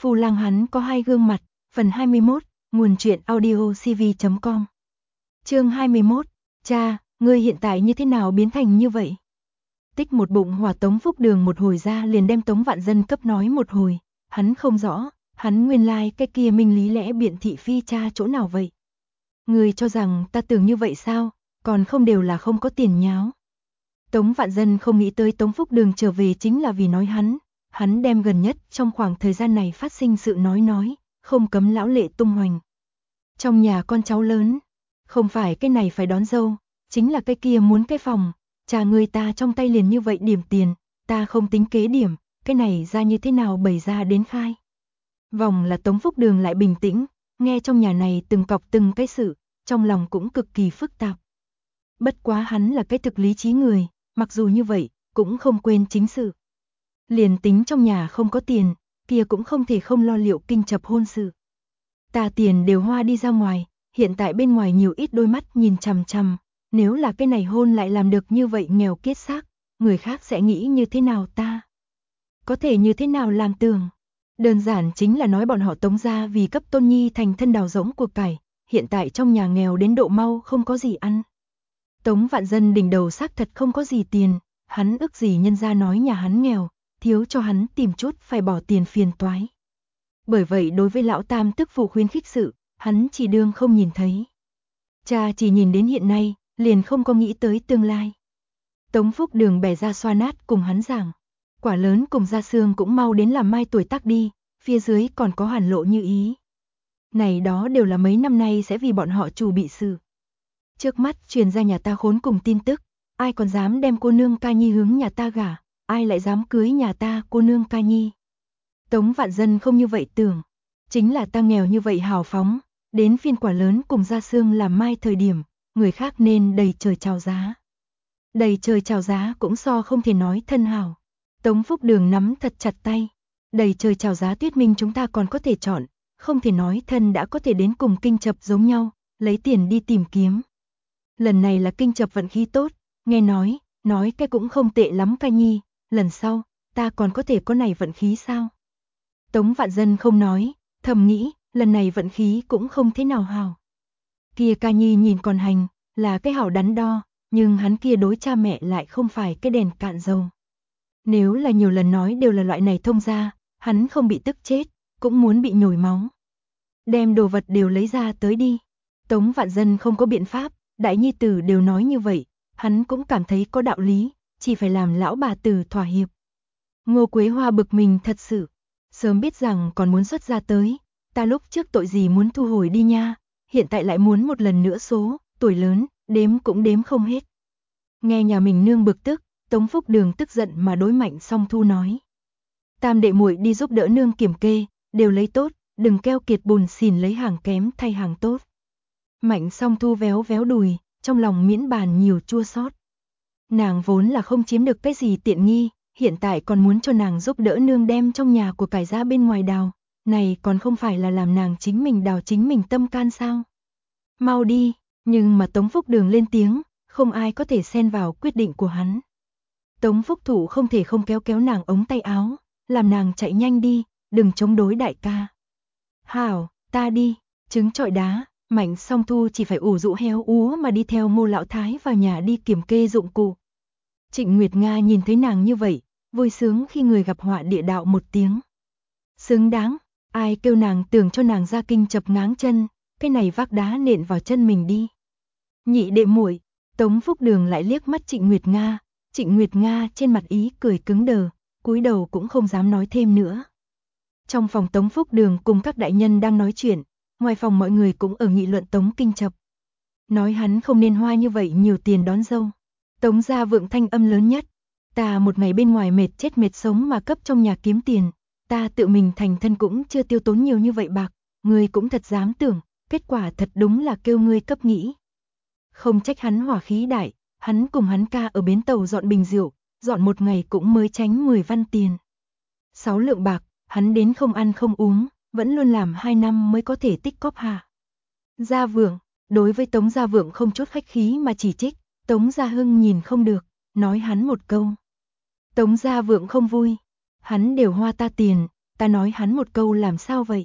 Phu lang hắn có hai gương mặt, phần 21, nguồn truyện audio cv.com. Chương 21, cha, ngươi hiện tại như thế nào biến thành như vậy? Tích một bụng hỏa Tống Phúc Đường một hồi ra liền đem Tống Vạn Dân cấp nói một hồi, hắn không rõ, hắn nguyên lai cái kia minh lý lẽ biện thị phi cha chỗ nào vậy? Ngươi cho rằng ta tưởng như vậy sao, còn không đều là không có tiền nháo. Tống Vạn Dân không nghĩ tới Tống Phúc Đường trở về chính là vì nói hắn đem gần nhất trong khoảng thời gian này phát sinh sự nói, không cấm lão lệ tung hoành. Trong nhà con cháu lớn, không phải cái này phải đón dâu, chính là cái kia muốn cái phòng, cha người ta trong tay liền như vậy điểm tiền, ta không tính kế điểm, cái này ra như thế nào bày ra đến khai. Vòng là Tống Phúc Đường lại bình tĩnh, nghe trong nhà này từng cọc từng cái sự, trong lòng cũng cực kỳ phức tạp. Bất quá hắn là cái thực lý trí người, mặc dù như vậy, cũng không quên chính sự. Liền tính trong nhà không có tiền, kia cũng không thể không lo liệu kinh chập hôn sự. Ta tiền đều hoa đi ra ngoài, hiện tại bên ngoài nhiều ít đôi mắt nhìn chằm chằm, nếu là cái này hôn lại làm được như vậy nghèo kiết xác, người khác sẽ nghĩ như thế nào ta? Có thể như thế nào làm tường? Đơn giản chính là nói bọn họ Tống gia vì cấp Tôn Nhi thành thân đào rỗng của cải, hiện tại trong nhà nghèo đến độ mau không có gì ăn. Tống Vạn Dân đỉnh đầu xác thật không có gì tiền, hắn ức gì nhân gia nói nhà hắn nghèo, thiếu cho hắn tìm chút phải bỏ tiền phiền toái. Bởi vậy đối với lão tam tức phụ khuyến khích sự, hắn chỉ đương không nhìn thấy. Cha chỉ nhìn đến hiện nay, liền không có nghĩ tới tương lai. Tống Phúc Đường bẻ ra xoa nát cùng hắn giảng, quả lớn cùng da xương cũng mau đến làm mai tuổi tác đi, phía dưới còn có hàn lộ như ý. Này đó đều là mấy năm nay sẽ vì bọn họ chủ bị sự. Trước mắt truyền ra nhà ta khốn cùng tin tức, ai còn dám đem cô nương ca nhi hướng nhà ta gả, ai lại dám cưới nhà ta cô nương ca nhi. Tống Vạn Dân không như vậy tưởng, chính là ta nghèo như vậy hào phóng, đến phiên quả lớn cùng gia xương làm mai thời điểm, người khác nên đầy trời chào giá. Đầy trời chào giá cũng so không thể nói thân hào. Tống Phúc Đường nắm thật chặt tay, đầy trời chào giá tuyết minh chúng ta còn có thể chọn, không thể nói thân đã có thể đến cùng kinh chập giống nhau, lấy tiền đi tìm kiếm. Lần này là kinh chập vận khí tốt, nghe nói cái cũng không tệ lắm ca nhi, lần sau, ta còn có thể có này vận khí sao? Tống Vạn Dân không nói, thầm nghĩ, lần này vận khí cũng không thế nào hào. Kia ca nhi nhìn còn hành, là cái hảo đắn đo, nhưng hắn kia đối cha mẹ lại không phải cái đèn cạn dầu. Nếu là nhiều lần nói đều là loại này thông ra, hắn không bị tức chết, cũng muốn bị nhồi máu. Đem đồ vật đều lấy ra tới đi. Tống Vạn Dân không có biện pháp, đại nhi tử đều nói như vậy, hắn cũng cảm thấy có đạo lý, chỉ phải làm lão bà tử thỏa hiệp. Ngô Quế Hoa bực mình thật sự, sớm biết rằng còn muốn xuất ra tới, ta lúc trước tội gì muốn thu hồi đi nha, hiện tại lại muốn một lần nữa số, tuổi lớn, đếm cũng đếm không hết. Nghe nhà mình nương bực tức, Tống Phúc Đường tức giận mà đối Mạnh Song Thu nói. Tam đệ muội đi giúp đỡ nương kiểm kê, đều lấy tốt, đừng keo kiệt bùn xỉn lấy hàng kém thay hàng tốt. Mạnh Song Thu véo véo đùi, trong lòng miễn bàn nhiều chua xót. Nàng vốn là không chiếm được cái gì tiện nghi, hiện tại còn muốn cho nàng giúp đỡ nương đem trong nhà của cải ra bên ngoài đào, này còn không phải là làm nàng chính mình đào chính mình tâm can sao? Mau đi, nhưng mà Tống Phúc Đường lên tiếng, không ai có thể xen vào quyết định của hắn. Tống Phúc Thủ không thể không kéo nàng ống tay áo, làm nàng chạy nhanh đi, đừng chống đối đại ca. Hảo, ta đi, trứng trọi đá. Mạnh Song Thu chỉ phải ủ rũ héo úa mà đi theo Ngô Lão Thái vào nhà đi kiểm kê dụng cụ. Trịnh Nguyệt Nga nhìn thấy nàng như vậy, vui sướng khi người gặp họa địa đạo một tiếng. Xứng đáng, ai kêu nàng tưởng cho nàng ra kinh chập ngáng chân, cái này vác đá nện vào chân mình đi. Nhị đệ muội, Tống Phúc Đường lại liếc mắt Trịnh Nguyệt Nga trên mặt ý cười cứng đờ, cúi đầu cũng không dám nói thêm nữa. Trong phòng Tống Phúc Đường cùng các đại nhân đang nói chuyện, ngoài phòng mọi người cũng ở nghị luận Tống Kinh Chập. Nói hắn không nên hoa như vậy nhiều tiền đón dâu. Tống gia vượng thanh âm lớn nhất. Ta một ngày bên ngoài mệt chết mệt sống mà cấp trong nhà kiếm tiền. Ta tự mình thành thân cũng chưa tiêu tốn nhiều như vậy bạc. Ngươi cũng thật dám tưởng, kết quả thật đúng là kêu ngươi cấp nghĩ. Không trách hắn hỏa khí đại, hắn cùng hắn ca ở bến tàu dọn bình rượu, dọn một ngày cũng mới tránh 10 văn tiền. 6 lượng bạc, hắn đến không ăn không uống, vẫn luôn làm 2 năm mới có thể tích cóp hạ. Gia Vượng, đối với Tống Gia Vượng không chút khách khí mà chỉ trích, Tống Gia Hưng nhìn không được, nói hắn một câu. Tống Gia Vượng không vui, hắn đều hoa ta tiền, ta nói hắn một câu làm sao vậy?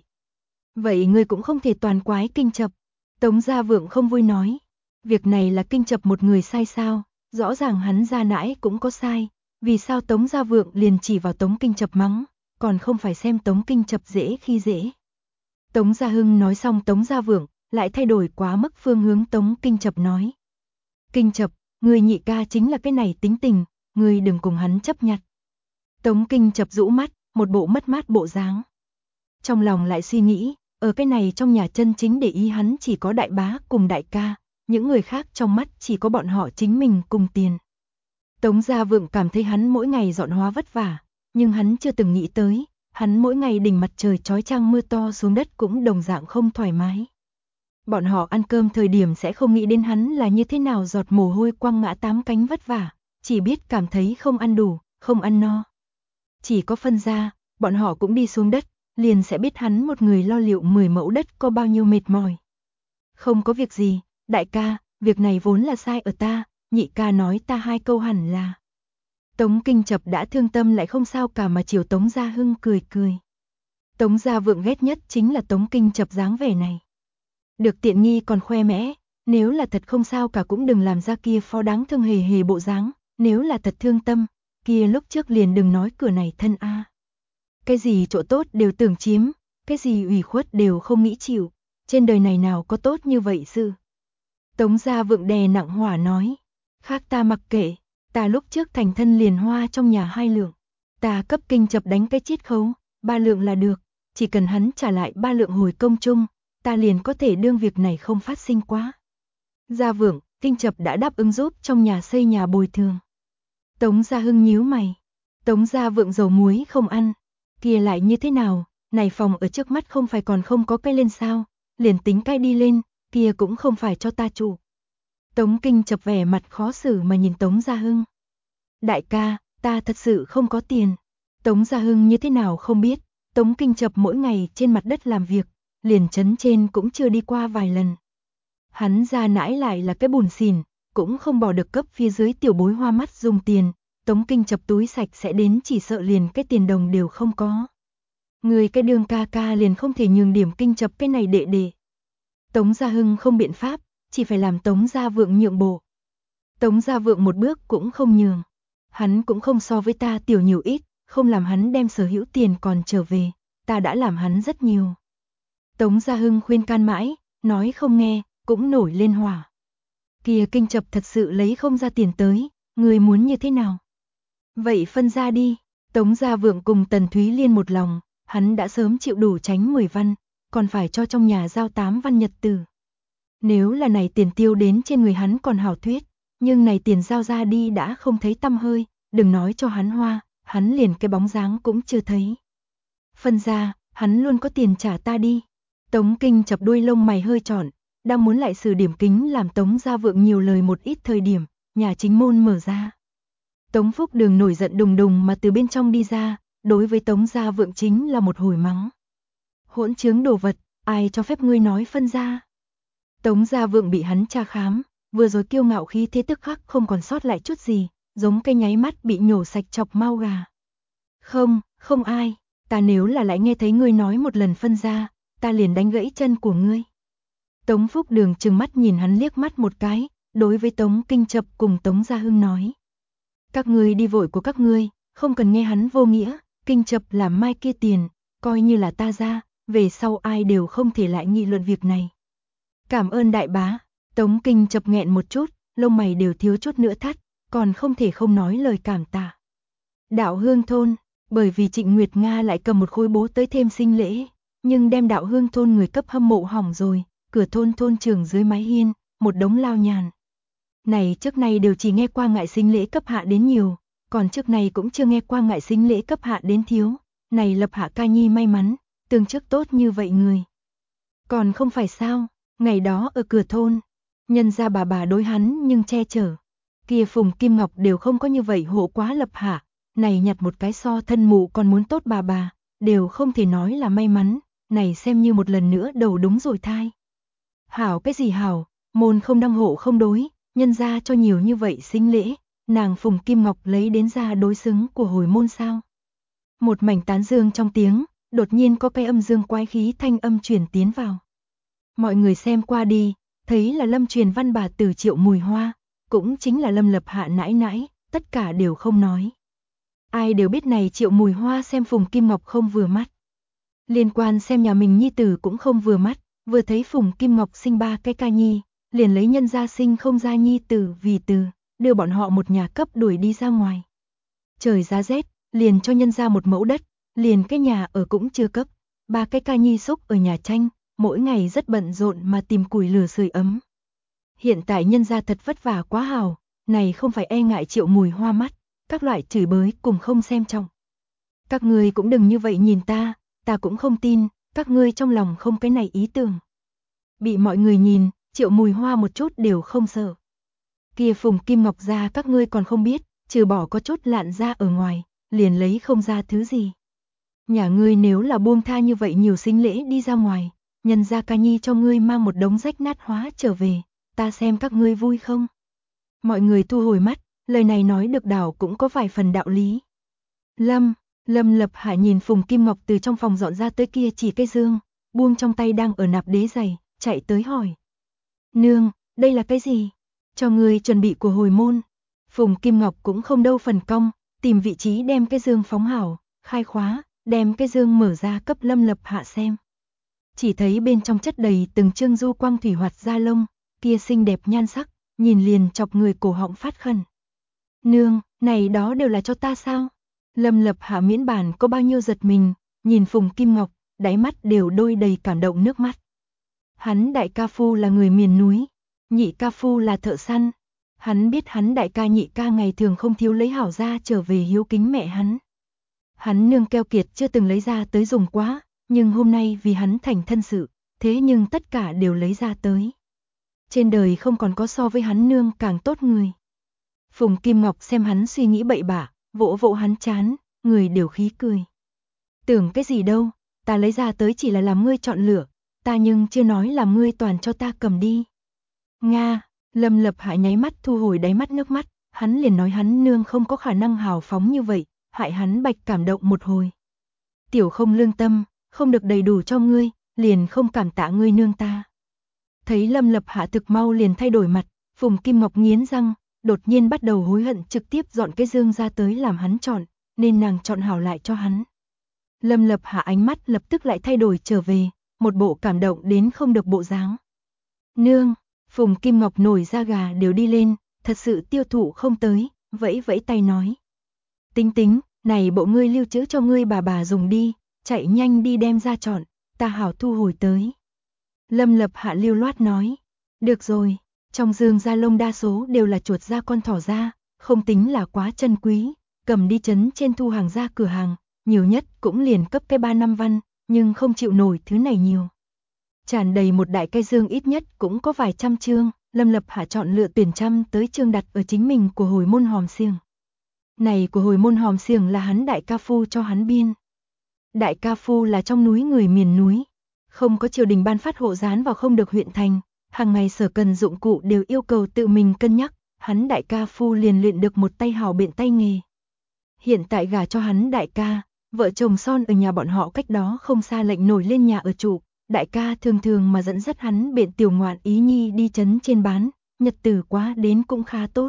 Vậy ngươi cũng không thể toàn quái Kinh Chập. Tống Gia Vượng không vui nói. Việc này là Kinh Chập một người sai sao? Rõ ràng hắn gia nãi cũng có sai. Vì sao Tống Gia Vượng liền chỉ vào Tống Kinh Chập mắng, còn không phải xem Tống Kinh Chập dễ khi dễ? Tống Gia Hưng nói xong Tống Gia Vượng lại thay đổi quá mức phương hướng. Tống Kinh Chập nói. Kinh Chập, người nhị ca chính là cái này tính tình, người đừng cùng hắn chấp nhặt. Tống Kinh Chập rũ mắt, một bộ mất mát bộ dáng. Trong lòng lại suy nghĩ, ở cái này trong nhà chân chính để ý hắn chỉ có đại bá cùng đại ca, những người khác trong mắt chỉ có bọn họ chính mình cùng tiền. Tống Gia Vượng cảm thấy hắn mỗi ngày dọn hóa vất vả, nhưng hắn chưa từng nghĩ tới, hắn mỗi ngày đỉnh mặt trời chói chang mưa to xuống đất cũng đồng dạng không thoải mái. Bọn họ ăn cơm thời điểm sẽ không nghĩ đến hắn là như thế nào giọt mồ hôi quăng ngã 8 cánh vất vả, chỉ biết cảm thấy không ăn đủ, không ăn no. Chỉ có phân ra, bọn họ cũng đi xuống đất, liền sẽ biết hắn một người lo liệu 10 mẫu đất có bao nhiêu mệt mỏi. Không có việc gì, đại ca, việc này vốn là sai ở ta, nhị ca nói ta 2 câu hẳn là. Tống Kinh Chập đã thương tâm lại không sao cả mà chiều Tống Gia Hưng cười cười. Tống Gia Vượng ghét nhất chính là Tống Kinh Chập dáng vẻ này. Được tiện nghi còn khoe mẽ, nếu là thật không sao cả cũng đừng làm ra kia phó đáng thương hề hề bộ dáng, nếu là thật thương tâm, kia lúc trước liền đừng nói cửa này thân a. Cái gì chỗ tốt đều tưởng chiếm, cái gì ủy khuất đều không nghĩ chịu, trên đời này nào có tốt như vậy sự. Tống Gia Vượng đè nặng hỏa nói, khác ta mặc kệ, ta lúc trước thành thân liền hoa trong nhà 2 lượng, ta cấp Kinh Chập đánh cái chiết khấu, 3 lượng là được, chỉ cần hắn trả lại 3 lượng hồi công chung, ta liền có thể đương việc này không phát sinh quá. Gia Vượng, Kinh Chập đã đáp ứng giúp trong nhà xây nhà bồi thường. Tống Gia Hưng nhíu mày, Tống Gia Vượng dầu muối không ăn, kia lại như thế nào, này phòng ở trước mắt không phải còn không có cái lên sao, liền tính cái đi lên, kia cũng không phải cho ta trụ. Tống Kinh Chập vẻ mặt khó xử mà nhìn Tống Gia Hưng. Đại ca, ta thật sự không có tiền. Tống Gia Hưng như thế nào không biết, Tống Kinh Chập mỗi ngày trên mặt đất làm việc, liền trấn trên cũng chưa đi qua vài lần. Hắn ra nãi lại là cái bùn xỉn, cũng không bỏ được cấp phía dưới tiểu bối hoa mắt dùng tiền, Tống Kinh Chập túi sạch sẽ đến chỉ sợ liền cái tiền đồng đều không có. Người cái đường ca ca liền không thể nhường điểm Kinh Chập cái này đệ đệ. Tống Gia Hưng không biện pháp, chỉ phải làm Tống Gia Vượng nhượng bộ. Tống Gia Vượng một bước cũng không nhường. Hắn cũng không so với ta tiểu nhiều ít, không làm hắn đem sở hữu tiền còn trở về, ta đã làm hắn rất nhiều. Tống Gia Hưng khuyên can mãi, nói không nghe, cũng nổi lên hỏa. Kìa Kinh Chập thật sự lấy không ra tiền tới, người muốn như thế nào? Vậy phân ra đi, Tống Gia Vượng cùng Tần Thúy Liên một lòng, hắn đã sớm chịu đủ tránh 10 văn, còn phải cho trong nhà giao 8 văn nhật tử. Nếu là này tiền tiêu đến trên người hắn còn hảo thuyết, nhưng này tiền giao ra đi đã không thấy tăm hơi, đừng nói cho hắn hoa, hắn liền cái bóng dáng cũng chưa thấy. Phân ra, hắn luôn có tiền trả ta đi. Tống Kinh Chập đuôi lông mày hơi trọn, đang muốn lại sử điểm kính làm Tống Gia Vượng nhiều lời một ít thời điểm, nhà chính môn mở ra. Tống Phúc Đường nổi giận đùng đùng mà từ bên trong đi ra, đối với Tống Gia Vượng chính là một hồi mắng. Hỗn trướng đồ vật, ai cho phép ngươi nói phân ra? Tống Gia Vượng bị hắn tra khám, vừa rồi kiêu ngạo khí thế tức khắc không còn sót lại chút gì, giống cây nháy mắt bị nhổ sạch chọc mau gà. Không, không ai, ta nếu là lại nghe thấy ngươi nói một lần phân ra, ta liền đánh gãy chân của ngươi. Tống Phúc Đường trừng mắt nhìn hắn liếc mắt một cái, đối với Tống Kinh Chập cùng Tống Gia Hưng nói. Các ngươi đi vội của các ngươi, không cần nghe hắn vô nghĩa, Kinh Chập làm mai kia tiền, coi như là ta ra, về sau ai đều không thể lại nghị luận việc này. Cảm ơn đại bá, Tống Kinh Chập nghẹn một chút, lông mày đều thiếu chút nữa thắt, còn không thể không nói lời cảm tạ. Đạo Hương thôn, bởi vì Trịnh Nguyệt Nga lại cầm một khối bố tới thêm sinh lễ, nhưng đem Đạo Hương thôn người cấp hâm mộ hỏng rồi, cửa thôn thôn trưởng dưới mái hiên, một đống lao nhàn. Này trước này đều chỉ nghe qua ngại sinh lễ cấp hạ đến nhiều, còn trước này cũng chưa nghe qua ngại sinh lễ cấp hạ đến thiếu, này lập hạ ca nhi may mắn, tương chức tốt như vậy người. Còn không phải sao, ngày đó ở cửa thôn, nhân ra bà đối hắn nhưng che chở, kia Phùng Kim Ngọc đều không có như vậy hộ quá lập hạ, này nhặt một cái so thân mụ còn muốn tốt bà, đều không thể nói là may mắn, này xem như một lần nữa đầu đúng rồi thai. Hảo cái gì hảo, môn không đăng hộ không đối, nhân ra cho nhiều như vậy sinh lễ, nàng Phùng Kim Ngọc lấy đến ra đối xứng của hồi môn sao. Một mảnh tán dương trong tiếng, đột nhiên có cái âm dương quái khí thanh âm truyền tiến vào. Mọi người xem qua đi, thấy là Lâm truyền văn bà tử Triệu Mùi Hoa, cũng chính là Lâm Lập Hạ nãi nãi, tất cả đều không nói. Ai đều biết này Triệu Mùi Hoa xem Phùng Kim Ngọc không vừa mắt. Liên quan xem nhà mình nhi tử cũng không vừa mắt, vừa thấy Phùng Kim Ngọc sinh 3 cái ca nhi, liền lấy nhân gia sinh không ra nhi tử vì từ, đưa bọn họ một nhà cấp đuổi đi ra ngoài. Trời giá rét, liền cho nhân gia một mẫu đất, liền cái nhà ở cũng chưa cấp, 3 cái ca nhi xúc ở nhà tranh, mỗi ngày rất bận rộn mà tìm củi lửa sưởi ấm. Hiện tại nhân gia thật vất vả quá hào, này không phải e ngại Triệu Mùi Hoa mắt, các loại chửi bới cùng không xem trọng. Các ngươi cũng đừng như vậy nhìn ta cũng không tin, các ngươi trong lòng không cái này ý tưởng. Bị mọi người nhìn, Triệu Mùi Hoa một chút đều không sợ. Kia Phùng Kim Ngọc ra các ngươi còn không biết, trừ bỏ có chút lạn ra ở ngoài, liền lấy không ra thứ gì. Nhà ngươi nếu là buông tha như vậy nhiều sinh lễ đi ra ngoài, nhân gia ca nhi cho ngươi mang một đống rách nát hóa trở về, ta xem các ngươi vui không? Mọi người thu hồi mắt, lời này nói được đảo cũng có vài phần đạo lý. Lâm Lập Hạ nhìn Phùng Kim Ngọc từ trong phòng dọn ra tới kia chỉ cái dương, buông trong tay đang ở nạp đế giày, chạy tới hỏi. Nương, đây là cái gì? Cho người chuẩn bị của hồi môn. Phùng Kim Ngọc cũng không đâu phần cong, tìm vị trí đem cái dương phóng hảo, khai khóa, đem cái dương mở ra cấp Lâm Lập Hạ xem. Chỉ thấy bên trong chất đầy từng chương du quang thủy hoạt da lông, kia xinh đẹp nhan sắc, nhìn liền chọc người cổ họng phát khẩn. Nương, này đó đều là cho ta sao? Lâm Lập Hạ miễn bản có bao nhiêu giật mình, nhìn Phùng Kim Ngọc, đáy mắt đều đôi đầy cảm động nước mắt. Hắn đại ca phu là người miền núi, nhị ca phu là thợ săn. Hắn biết hắn đại ca nhị ca ngày thường không thiếu lấy hảo ra trở về hiếu kính mẹ hắn. Hắn nương keo kiệt chưa từng lấy ra tới dùng quá, nhưng hôm nay vì hắn thành thân sự, thế nhưng tất cả đều lấy ra tới. Trên đời không còn có so với hắn nương càng tốt người. Phùng Kim Ngọc xem hắn suy nghĩ bậy bạ, vỗ vỗ hắn chán, người đều khí cười. Tưởng cái gì đâu, ta lấy ra tới chỉ là làm ngươi chọn lựa, ta nhưng chưa nói là ngươi toàn cho ta cầm đi. Nga, Lâm Lập Hạ nháy mắt thu hồi đáy mắt nước mắt, hắn liền nói hắn nương không có khả năng hào phóng như vậy, hại hắn bạch cảm động một hồi. Tiểu không lương tâm, không được đầy đủ cho ngươi, liền không cảm tạ ngươi nương ta. Thấy Lâm Lập Hạ thực mau liền thay đổi mặt, Phùng Kim Ngọc nghiến răng, đột nhiên bắt đầu hối hận trực tiếp dọn cái dương ra tới làm hắn chọn, nên nàng chọn hảo lại cho hắn. Lâm Lập Hạ ánh mắt lập tức lại thay đổi trở về, một bộ cảm động đến không được bộ dáng. Nương, Phùng Kim Ngọc nổi da gà đều đi lên, thật sự tiêu thụ không tới, vẫy vẫy tay nói. Tính, này bộ ngươi lưu trữ cho ngươi bà dùng đi, chạy nhanh đi đem ra chọn, ta hảo thu hồi tới. Lâm Lập Hạ lưu loát nói, được rồi, trong dương da lông đa số đều là chuột da con thỏ da, không tính là quá chân quý, cầm đi chấn trên thu hàng ra cửa hàng, nhiều nhất cũng liền cấp cái 3 năm văn, nhưng không chịu nổi thứ này nhiều. Tràn đầy một đại cái dương ít nhất cũng có vài trăm chương, Lâm Lập Hạ chọn lựa tuyển trăm tới chương đặt ở chính mình của hồi môn hòm xiềng. Này của hồi môn hòm xiềng là hắn đại ca phu cho hắn biên. Đại ca phu là trong núi người miền núi, không có triều đình ban phát hộ dán vào không được huyện thành, hàng ngày sở cần dụng cụ đều yêu cầu tự mình cân nhắc, hắn đại ca phu liền luyện được một tay hào biện tay nghề. Hiện tại gả cho hắn đại ca, vợ chồng son ở nhà bọn họ cách đó không xa lệnh nổi lên nhà ở trụ, đại ca thường thường mà dẫn dắt hắn biện tiểu ngoạn ý nhi đi chấn trên bán, nhật tử quá đến cũng khá tốt.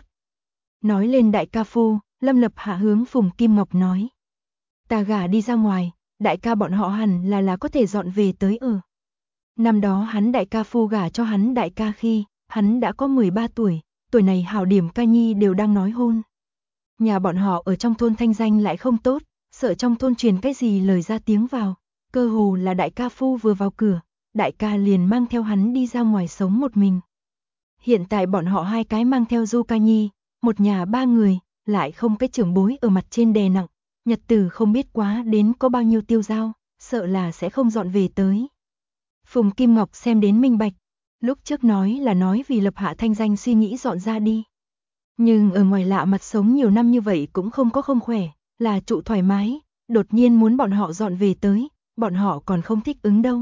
Nói lên đại ca phu, Lâm Lập Hạ hướng Phùng Kim Ngọc nói. Ta gả đi ra ngoài, đại ca bọn họ hẳn là có thể dọn về tới ở. Năm đó hắn đại ca phu gả cho hắn đại ca khi, hắn đã có 13 tuổi, tuổi này hảo điểm ca nhi đều đang nói hôn. Nhà bọn họ ở trong thôn thanh danh lại không tốt, sợ trong thôn truyền cái gì lời ra tiếng vào, cơ hồ là đại ca phu vừa vào cửa, đại ca liền mang theo hắn đi ra ngoài sống một mình. Hiện tại bọn họ hai cái mang theo du ca nhi, một nhà 3 người, lại không cái trưởng bối ở mặt trên đè nặng, nhật tử không biết quá đến có bao nhiêu tiêu dao, sợ là sẽ không dọn về tới. Phùng Kim Ngọc xem đến minh bạch, lúc trước nói là nói vì Lập Hạ thanh danh suy nghĩ dọn ra đi. Nhưng ở ngoài lạ mặt sống nhiều năm như vậy cũng không có không khỏe, là trụ thoải mái, đột nhiên muốn bọn họ dọn về tới, bọn họ còn không thích ứng đâu.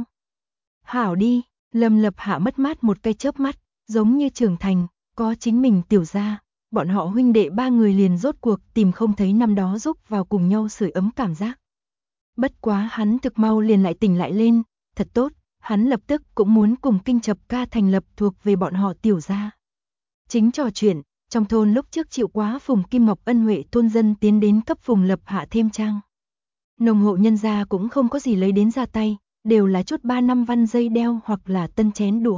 Hảo đi, Lâm Lập Hạ mất mát một cái chớp mắt, giống như trưởng thành, có chính mình tiểu gia, bọn họ huynh đệ 3 người liền rốt cuộc tìm không thấy năm đó giúp vào cùng nhau sưởi ấm cảm giác. Bất quá hắn thực mau liền lại tỉnh lại lên, thật tốt, hắn lập tức cũng muốn cùng Kinh Chập ca thành lập thuộc về bọn họ tiểu gia. Chính trò chuyện, trong thôn lúc trước chịu quá Phùng Kim Ngọc ân huệ thôn dân tiến đến cấp Phùng Lập Hạ thêm trang. Nông hộ nhân gia cũng không có gì lấy đến ra tay, đều là chút 3 năm văn dây đeo hoặc là tân chén đũa.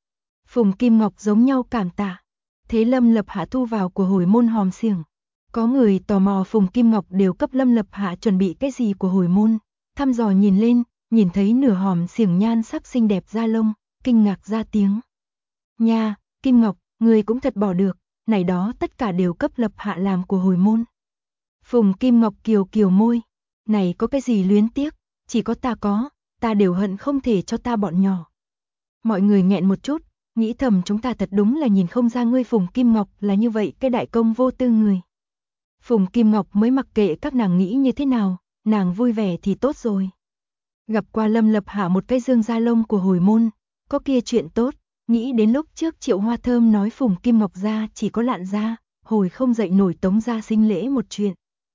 Phùng Kim Ngọc giống nhau cảm tạ. Thế Lâm Lập Hạ thu vào của hồi môn hòm xiềng. Có người tò mò Phùng Kim Ngọc đều cấp Lâm Lập Hạ chuẩn bị cái gì của hồi môn, thăm dò nhìn lên, nhìn thấy nửa hòm xiềng nhan sắc xinh đẹp da lông, kinh ngạc ra tiếng. Nha, Kim Ngọc, người cũng thật bỏ được, này đó tất cả đều cấp Lập Hạ làm của hồi môn. Phùng Kim Ngọc kiều kiều môi, này có cái gì luyến tiếc, chỉ có ta đều hận không thể cho ta bọn nhỏ. Mọi người nghẹn một chút, nghĩ thầm chúng ta thật đúng là nhìn không ra ngươi Phùng Kim Ngọc là như vậy cái đại công vô tư người. Phùng Kim Ngọc mới mặc kệ các nàng nghĩ như thế nào, nàng vui vẻ thì tốt rồi. Gặp qua Lâm Lập Hạ một cái dương da lông của hồi môn, có kia chuyện tốt, nghĩ đến lúc trước Triệu Hoa Thơm nói Phùng Kim Ngọc ra chỉ có lạn ra, hồi không dậy nổi Tống gia sinh lễ một chuyện.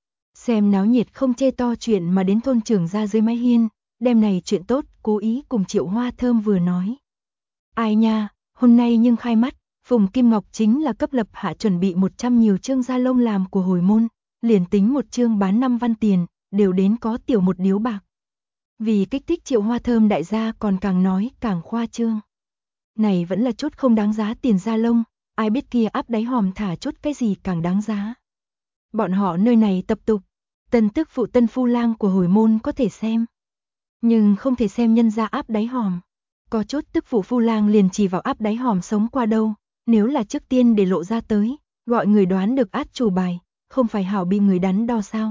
Xem náo nhiệt không chê to chuyện mà đến thôn trưởng ra dưới mái hiên, đêm này chuyện tốt cố ý cùng Triệu Hoa Thơm vừa nói. Ai nha, hôm nay nhưng khai mắt, Phùng Kim Ngọc chính là cấp Lập Hạ chuẩn bị 100 nhiều chương da lông làm của hồi môn, liền tính một chương bán 5 văn tiền, đều đến có tiểu một điếu bạc. Vì kích thích Triệu Hoa Thơm đại gia còn càng nói càng khoa trương. Này vẫn là chút không đáng giá tiền da lông, ai biết kia áp đáy hòm thả chút cái gì càng đáng giá. Bọn họ nơi này tập tục, tân tức phụ tân phu lang của hồi môn có thể xem, nhưng không thể xem nhân gia áp đáy hòm. Có chút tức phụ phu lang liền chỉ vào áp đáy hòm sống qua đâu, nếu là trước tiên để lộ ra tới, gọi người đoán được át chủ bài, không phải hảo bị người đắn đo sao.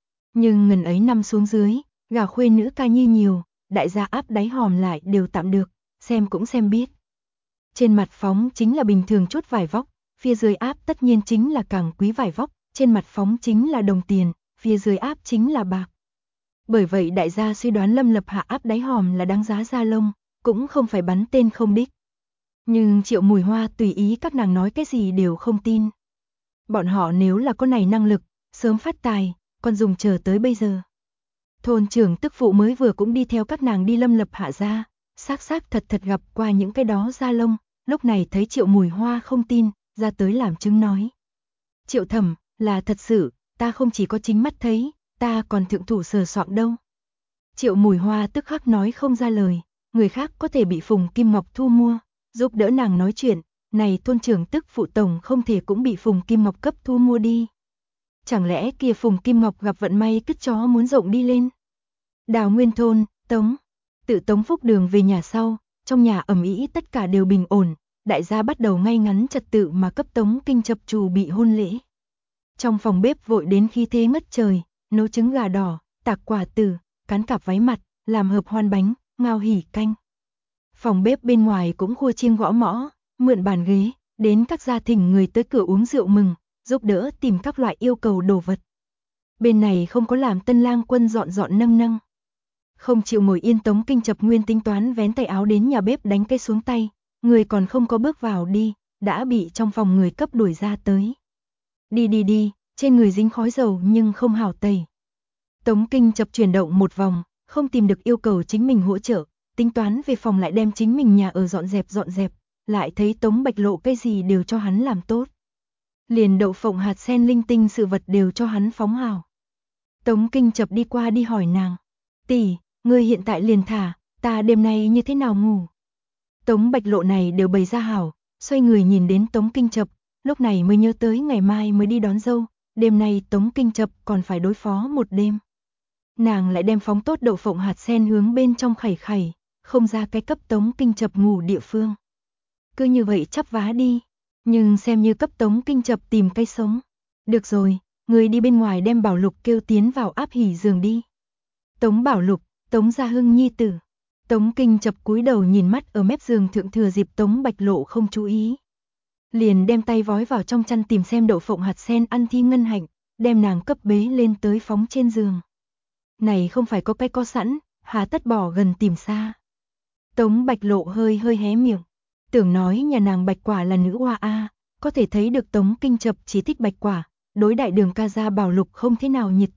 Nhưng ngần ấy năm xuống dưới, gà khuê nữ ca nhi nhiều, đại gia áp đáy hòm lại đều tạm được, xem cũng xem biết. Trên mặt phóng chính là bình thường chút vải vóc, phía dưới áp tất nhiên chính là càng quý vải vóc, trên mặt phóng chính là đồng tiền, phía dưới áp chính là bạc. Bởi vậy đại gia suy đoán Lâm Lập Hạ áp đáy hòm là đáng giá da lông, cũng không phải bắn tên không đích. Nhưng Triệu Mùi Hoa tùy ý các nàng nói cái gì đều không tin. Bọn họ nếu là có này năng lực, sớm phát tài, còn dùng chờ tới bây giờ. Thôn trưởng tức phụ mới vừa cũng đi theo các nàng đi Lâm Lập Hạ ra, xác thật gặp qua những cái đó da lông, lúc này thấy Triệu Mùi Hoa không tin, ra tới làm chứng nói. Triệu thẩm, là thật sự, ta không chỉ có chính mắt thấy, ta còn thượng thủ sờ soạng đâu. Triệu Mùi Hoa tức khắc nói không ra lời, người khác có thể bị Phùng Kim Ngọc thu mua, giúp đỡ nàng nói chuyện, này thôn trưởng tức phụ tổng không thể cũng bị Phùng Kim Ngọc cấp thu mua đi. Chẳng lẽ kia Phùng Kim Ngọc gặp vận may cứt chó muốn rộng đi lên. Đào Nguyên thôn, tự Tống Phúc Đường về nhà sau, trong nhà ầm ĩ tất cả đều bình ổn, đại gia bắt đầu ngay ngắn trật tự mà cấp Tống Kinh Chập chủ bị hôn lễ. Trong phòng bếp vội đến khi thế ngất trời, nấu trứng gà đỏ, tạc quả tử, cán cạp váy mặt, làm hợp hoan bánh, ngao hỉ canh. Phòng bếp bên ngoài cũng khua chiêng gõ mõ, mượn bàn ghế, đến các gia thỉnh người tới cửa uống rượu mừng, giúp đỡ tìm các loại yêu cầu đồ vật. Bên này không có làm tân lang quân dọn nâng. Không chịu ngồi yên Tống Kinh Chập nguyên tính toán vén tay áo đến nhà bếp đánh cây xuống tay, người còn không có bước vào đi, đã bị trong phòng người cấp đuổi ra tới. Đi, trên người dính khói dầu nhưng không hảo tẩy. Tống Kinh Chập chuyển động một vòng, không tìm được yêu cầu chính mình hỗ trợ, tính toán về phòng lại đem chính mình nhà ở dọn dẹp, lại thấy Tống Bạch Lộ cái gì đều cho hắn làm tốt. Liền đậu phộng hạt sen linh tinh sự vật đều cho hắn phóng hào. Tống Kinh Chập đi qua đi hỏi nàng, tỷ, ngươi hiện tại liền thả, ta đêm nay như thế nào ngủ? Tống Bạch Lộ này đều bày ra hảo, xoay người nhìn đến Tống Kinh Chập, lúc này mới nhớ tới ngày mai mới đi đón dâu, đêm nay Tống Kinh Chập còn phải đối phó một đêm. Nàng lại đem phóng tốt đậu phộng hạt sen hướng bên trong khẩy, không ra cái cấp Tống Kinh Chập ngủ địa phương. Cứ như vậy chắp vá đi, nhưng xem như cấp Tống Kinh Chập tìm cây sống. Được rồi, người đi bên ngoài đem Bảo Lục kêu tiến vào áp hỉ giường đi. Tống Bảo Lục, Tống Gia Hưng nhi tử. Tống Kinh Chập cúi đầu nhìn mắt ở mép giường thượng thừa dịp Tống Bạch Lộ không chú ý. Liền đem tay vói vào trong chăn tìm xem đậu phộng hạt sen ăn thi ngân hạnh, đem nàng cấp bế lên tới phóng trên giường. Này không phải có cái có sẵn, hà tất bỏ gần tìm xa. Tống Bạch Lộ hơi hé miệng, tưởng nói nhà nàng Bạch Quả là nữ hoa a, có thể thấy được Tống Kinh Chập chỉ thích Bạch Quả, đối đại đường ca gia Bảo Lục không thế nào nhiệt tình,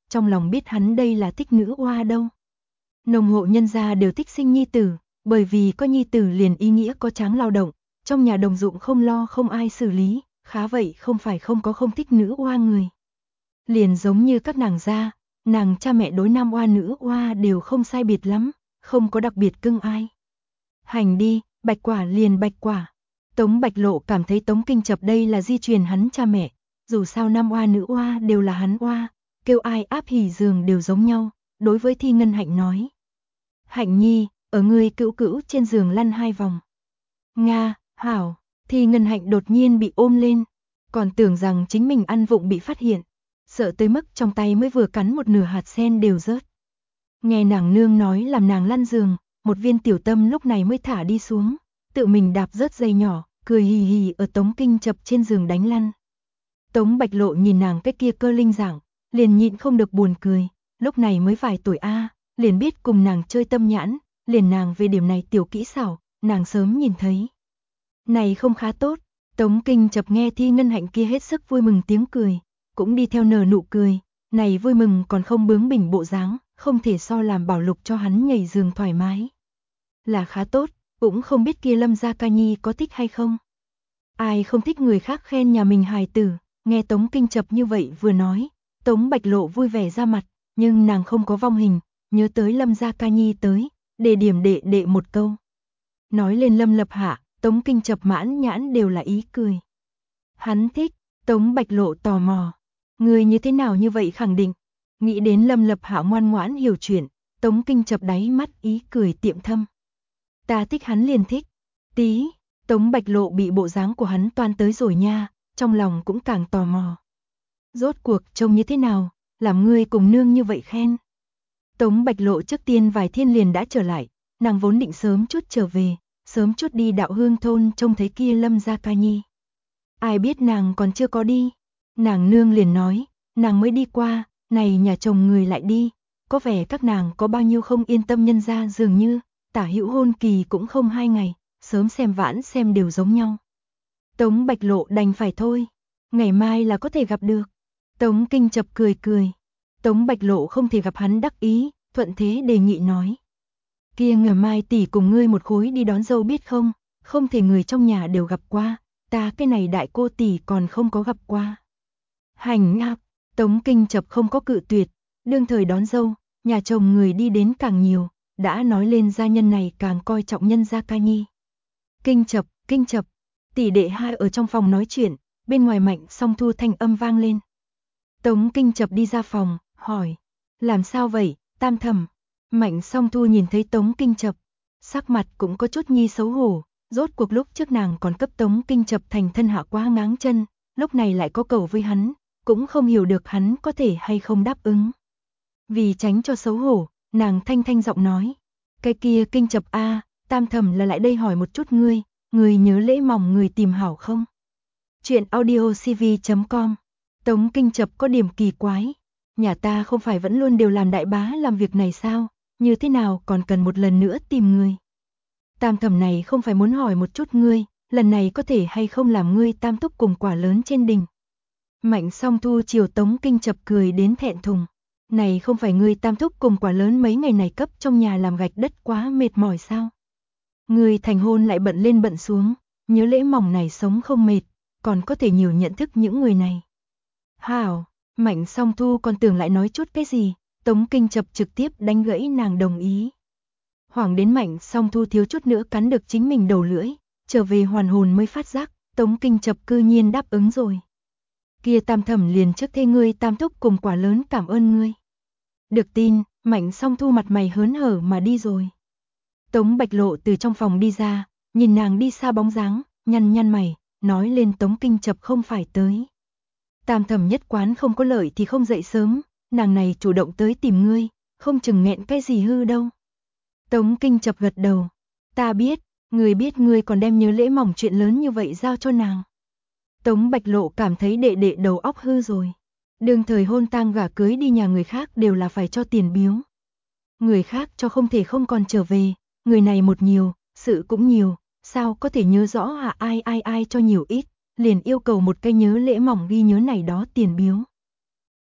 trong lòng biết hắn đây là thích nữ oa đâu. Nông hộ nhân gia đều thích sinh nhi tử, bởi vì có nhi tử liền ý nghĩa có tráng lao động, trong nhà đồng dụng không lo không ai xử lý, khá vậy không phải không có không thích nữ oa người. Liền giống như các nàng gia, nàng cha mẹ đối nam oa nữ oa đều không sai biệt lắm, không có đặc biệt cưng ai. Hành đi, bạch quả liền bạch quả. Tống Bạch Lộ cảm thấy Tống Kinh Chập đây là di truyền hắn cha mẹ, dù sao nam oa nữ oa đều là hắn oa, kêu ai áp hỉ giường đều giống nhau, đối với Thi Ngân Hạnh nói. Hạnh nhi, ở ngươi cữu cữu trên giường lăn 2 vòng. Nga, hảo, Thi Ngân Hạnh đột nhiên bị ôm lên, còn tưởng rằng chính mình ăn vụng bị phát hiện, sợ tới mức trong tay mới vừa cắn một nửa hạt sen đều rớt. Nghe nàng nương nói làm nàng lăn giường, một viên tiểu tâm lúc này mới thả đi xuống, tự mình đạp rớt dây nhỏ, cười hì hì ở Tống Kinh Chập trên giường đánh lăn. Tống Bạch Lộ nhìn nàng cái kia cơ linh dạng, liền nhịn không được buồn cười, lúc này mới vài tuổi a, liền biết cùng nàng chơi tâm nhãn, liền nàng về điểm này tiểu kỹ xảo, nàng sớm nhìn thấy. Này không khá tốt, Tống Kinh Chập nghe Thi Ngân Hạnh kia hết sức vui mừng tiếng cười, cũng đi theo nở nụ cười, này vui mừng còn không bướng bỉnh bộ dáng, không thể so làm Bảo Lục cho hắn nhảy giường thoải mái. Là khá tốt, cũng không biết kia Lâm Gia Ca Nhi có thích hay không. Ai không thích người khác khen nhà mình hài tử, nghe Tống Kinh Chập như vậy vừa nói, Tống Bạch Lộ vui vẻ ra mặt, nhưng nàng không có vong hình, nhớ tới Lâm Gia Ca Nhi tới, đề điểm đệ đệ một câu. Nói lên Lâm Lập Hạ, Tống Kinh Chập mãn nhãn đều là ý cười. Hắn thích, Tống Bạch Lộ tò mò. Người như thế nào như vậy khẳng định. Nghĩ đến Lâm Lập Hạ ngoan ngoãn hiểu chuyện, Tống Kinh Chập đáy mắt ý cười tiệm thâm. Ta thích hắn liền thích. Tí, Tống Bạch Lộ bị bộ dáng của hắn toan tới rồi nha, trong lòng cũng càng tò mò. Rốt cuộc trông như thế nào, làm ngươi cùng nương như vậy khen. Tống Bạch Lộ trước tiên vài thiên liền đã trở lại, nàng vốn định sớm chút trở về, sớm chút đi Đạo Hương thôn trông thấy kia Lâm Gia Ca Nhi. Ai biết nàng còn chưa có đi, nàng nương liền nói, nàng mới đi qua, này nhà chồng người lại đi, có vẻ các nàng có bao nhiêu không yên tâm nhân ra dường như, tả hữu hôn kỳ cũng không 2 ngày, sớm xem vãn xem đều giống nhau. Tống Bạch Lộ đành phải thôi, ngày mai là có thể gặp được. Tống Kinh Chập cười cười, Tống Bạch Lộ không thể gặp hắn đắc ý, thuận thế đề nghị nói. Kia ngày mai tỷ cùng ngươi một khối đi đón dâu biết không, không thể người trong nhà đều gặp qua, ta cái này đại cô tỷ còn không có gặp qua. Hành ngạc, Tống Kinh Chập không có cự tuyệt, đương thời đón dâu, nhà chồng người đi đến càng nhiều, đã nói lên gia nhân này càng coi trọng nhân gia Ca Nhi. Kinh Chập, tỷ đệ hai ở trong phòng nói chuyện, bên ngoài Mạnh Song Thu thanh âm vang lên. Tống Kinh Chập đi ra phòng, hỏi, làm sao vậy, Tam Thẩm? Mạnh Song Thu nhìn thấy Tống Kinh Chập, sắc mặt cũng có chút nhi xấu hổ, rốt cuộc lúc trước nàng còn cấp Tống Kinh Chập thành thân hạ quá ngáng chân, lúc này lại có cầu với hắn, cũng không hiểu được hắn có thể hay không đáp ứng. Vì tránh cho xấu hổ, nàng thanh thanh giọng nói, cái kia Kinh Chập a, Tam Thẩm là lại đây hỏi một chút ngươi nhớ lễ mòng người tìm hảo không? Chuyện audiocv.com. Tống Kinh Chập có điểm kỳ quái, nhà ta không phải vẫn luôn đều làm đại bá làm việc này sao, như thế nào còn cần một lần nữa tìm người? Tam Thẩm này không phải muốn hỏi một chút ngươi, lần này có thể hay không làm ngươi tam túc cùng quả lớn trên đình. Mạnh Song Thu chiều Tống Kinh Chập cười đến thẹn thùng, này không phải ngươi tam túc cùng quả lớn mấy ngày này cấp trong nhà làm gạch đất quá mệt mỏi sao? Ngươi thành hôn lại bận lên bận xuống, nhớ lễ mòng này sống không mệt, còn có thể nhiều nhận thức những người này. Hảo, Mạnh Song Thu còn tưởng lại nói chút cái gì, Tống Kinh Chập trực tiếp đánh gãy nàng đồng ý. Hoảng đến Mạnh Song Thu thiếu chút nữa cắn được chính mình đầu lưỡi, trở về hoàn hồn mới phát giác, Tống Kinh Chập cư nhiên đáp ứng rồi. Kia Tam Thẩm liền trước thê ngươi tam thúc cùng quả lớn cảm ơn ngươi. Được tin, Mạnh Song Thu mặt mày hớn hở mà đi rồi. Tống Bạch Lộ từ trong phòng đi ra, nhìn nàng đi xa bóng dáng, nhăn mày, nói lên Tống Kinh Chập không phải tới. Tam Thẩm nhất quán không có lợi thì không dậy sớm, nàng này chủ động tới tìm ngươi, không chừng nghẹn cái gì hư đâu. Tống Kinh Chập gật đầu, ta biết ngươi còn đem nhớ lễ mỏng chuyện lớn như vậy giao cho nàng. Tống Bạch Lộ cảm thấy đệ đệ đầu óc hư rồi. Đương thời hôn tang gả cưới đi nhà người khác đều là phải cho tiền biếu. Người khác cho không thể không còn trở về, người này một nhiều, sự cũng nhiều, sao có thể nhớ rõ ai cho nhiều ít, liền yêu cầu một cái nhớ lễ mỏng ghi nhớ này đó tiền biếu.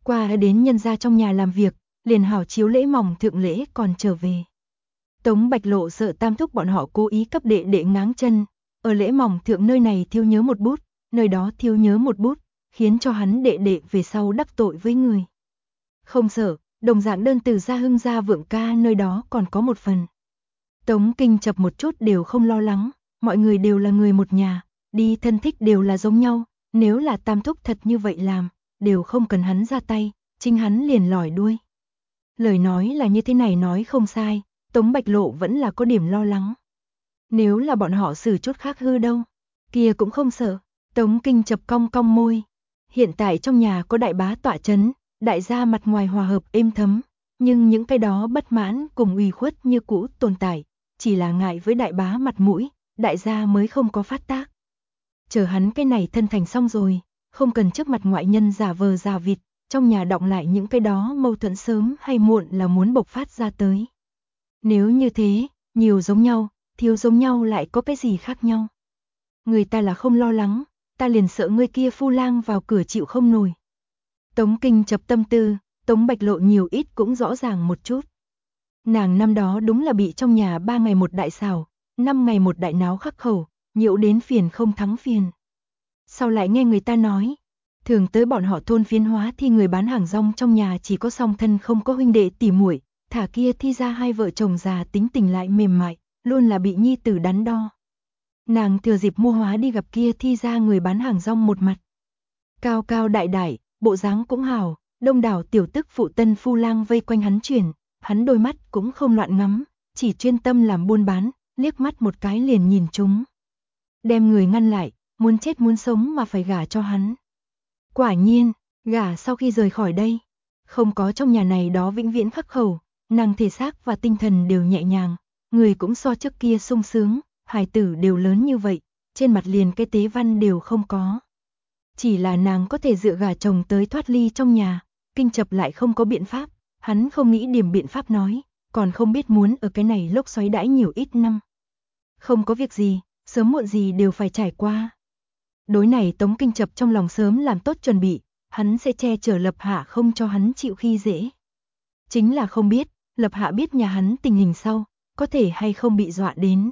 Qua đến nhân gia trong nhà làm việc, liền hảo chiếu lễ mỏng thượng lễ còn trở về. Tống Bạch Lộ sợ Tam thúc bọn họ cố ý cấp đệ đệ ngáng chân, ở lễ mỏng thượng nơi này thiêu nhớ một bút, nơi đó thiêu nhớ một bút, khiến cho hắn đệ đệ về sau đắc tội với người. Không sợ, đồng dạng đơn từ gia Hưng gia Vượng ca nơi đó còn có một phần. Tống Kinh Chập một chút đều không lo lắng, mọi người đều là người một nhà, đi thân thích đều là giống nhau, nếu là Tam thúc thật như vậy làm, đều không cần hắn ra tay, chính hắn liền lòi đuôi. Lời nói là như thế này nói không sai, Tống Bạch Lộ vẫn là có điểm lo lắng. Nếu là bọn họ xử chút khác hư đâu, kia cũng không sợ. Tống Kinh Chập cong cong môi. Hiện tại trong nhà có đại bá tọa chấn, đại gia mặt ngoài hòa hợp êm thấm, nhưng những cái đó bất mãn cùng ủy khuất như cũ tồn tại, chỉ là ngại với đại bá mặt mũi, đại gia mới không có phát tác. Chờ hắn cái này thân thành xong rồi, không cần trước mặt ngoại nhân giả vờ giả vịt, trong nhà đọng lại những cái đó mâu thuẫn sớm hay muộn là muốn bộc phát ra tới. Nếu như thế, nhiều giống nhau, thiếu giống nhau lại có cái gì khác nhau. Người ta là không lo lắng, ta liền sợ ngươi kia phu lang vào cửa chịu không nổi. Tống Kinh Chập tâm tư, Tống Bạch Lộ nhiều ít cũng rõ ràng một chút. Nàng năm đó đúng là bị trong nhà 3 ngày một đại xào, 5 ngày một đại náo khắc khẩu, nhiễu đến phiền không thắng phiền. Sau lại nghe người ta nói, thường tới bọn họ thôn Phiến Hóa thì người bán hàng rong trong nhà chỉ có song thân không có huynh đệ tỉ muội, thả kia thi ra hai vợ chồng già tính tình lại mềm mại, luôn là bị nhi tử đắn đo. Nàng thừa dịp mua hóa đi gặp kia thi ra người bán hàng rong một mặt. Cao cao đại đại, bộ dáng cũng hào, đông đảo tiểu tức phụ tân phu lang vây quanh hắn chuyển, hắn đôi mắt cũng không loạn ngắm, chỉ chuyên tâm làm buôn bán, liếc mắt một cái liền nhìn chúng. Đem người ngăn lại, muốn chết muốn sống mà phải gả cho hắn. Quả nhiên, gả sau khi rời khỏi đây, không có trong nhà này đó vĩnh viễn khắc khẩu, nàng thể xác và tinh thần đều nhẹ nhàng, người cũng so trước kia sung sướng, hài tử đều lớn như vậy, trên mặt liền cái tế văn đều không có. Chỉ là nàng có thể dựa gả chồng tới thoát ly trong nhà, Kinh Chập lại không có biện pháp, hắn không nghĩ điểm biện pháp nói, còn không biết muốn ở cái này lốc xoáy đãi nhiều ít năm. Không có việc gì, sớm muộn gì đều phải trải qua. Đối này Tống Kinh Chập trong lòng sớm làm tốt chuẩn bị, hắn sẽ che chở Lập Hạ không cho hắn chịu khi dễ. Chính là không biết, Lập Hạ biết nhà hắn tình hình sau, có thể hay không bị dọa đến.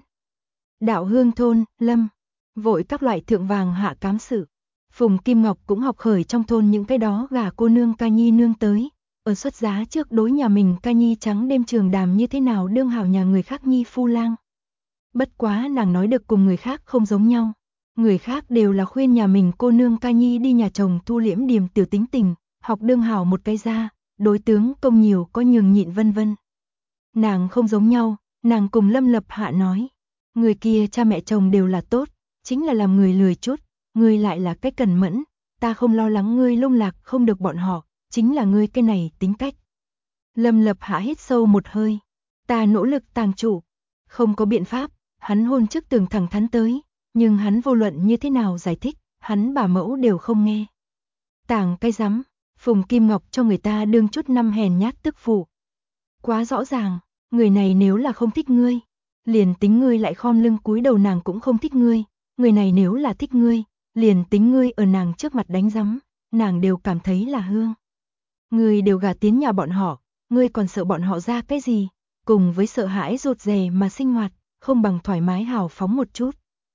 Đạo Hương thôn, Lâm, vội các loại thượng vàng hạ cám sự. Phùng Kim Ngọc cũng học khởi trong thôn những cái đó gà cô nương ca nhi nương tới, ở xuất giá trước đối nhà mình ca nhi trắng đêm trường đàm như thế nào đương hảo nhà người khác nhi phu lang. Bất quá nàng nói được cùng người khác không giống nhau, người khác đều là khuyên nhà mình cô nương ca nhi đi nhà chồng thu liễm điềm tiểu tính tình, học đương hảo một cái ra, đối tướng công nhiều có nhường nhịn vân vân. Nàng không giống nhau, nàng cùng Lâm Lập Hạ nói, người kia cha mẹ chồng đều là tốt, chính là làm người lười chút. Ngươi lại là cái cần mẫn, ta không lo lắng ngươi lung lạc không được bọn họ, chính là ngươi cái này tính cách. Lâm Lập Hạ hít sâu một hơi, ta nỗ lực tàng trụ, không có biện pháp, hắn hôn trước tường thẳng thắn tới, nhưng hắn vô luận như thế nào giải thích, hắn bà mẫu đều không nghe. Tàng cái rắm, Phùng Kim Ngọc cho người ta đương chút năm hèn nhát tức phụ. Quá rõ ràng, người này nếu là không thích ngươi, liền tính ngươi lại khom lưng cúi đầu nàng cũng không thích ngươi, người này nếu là thích ngươi, liền tính ngươi ở nàng trước mặt đánh rắm, nàng đều cảm thấy là hương. Ngươi đều gả tiến nhà bọn họ, ngươi còn sợ bọn họ ra cái gì, cùng với sợ hãi rụt rè mà sinh hoạt, không bằng thoải mái hào phóng một chút.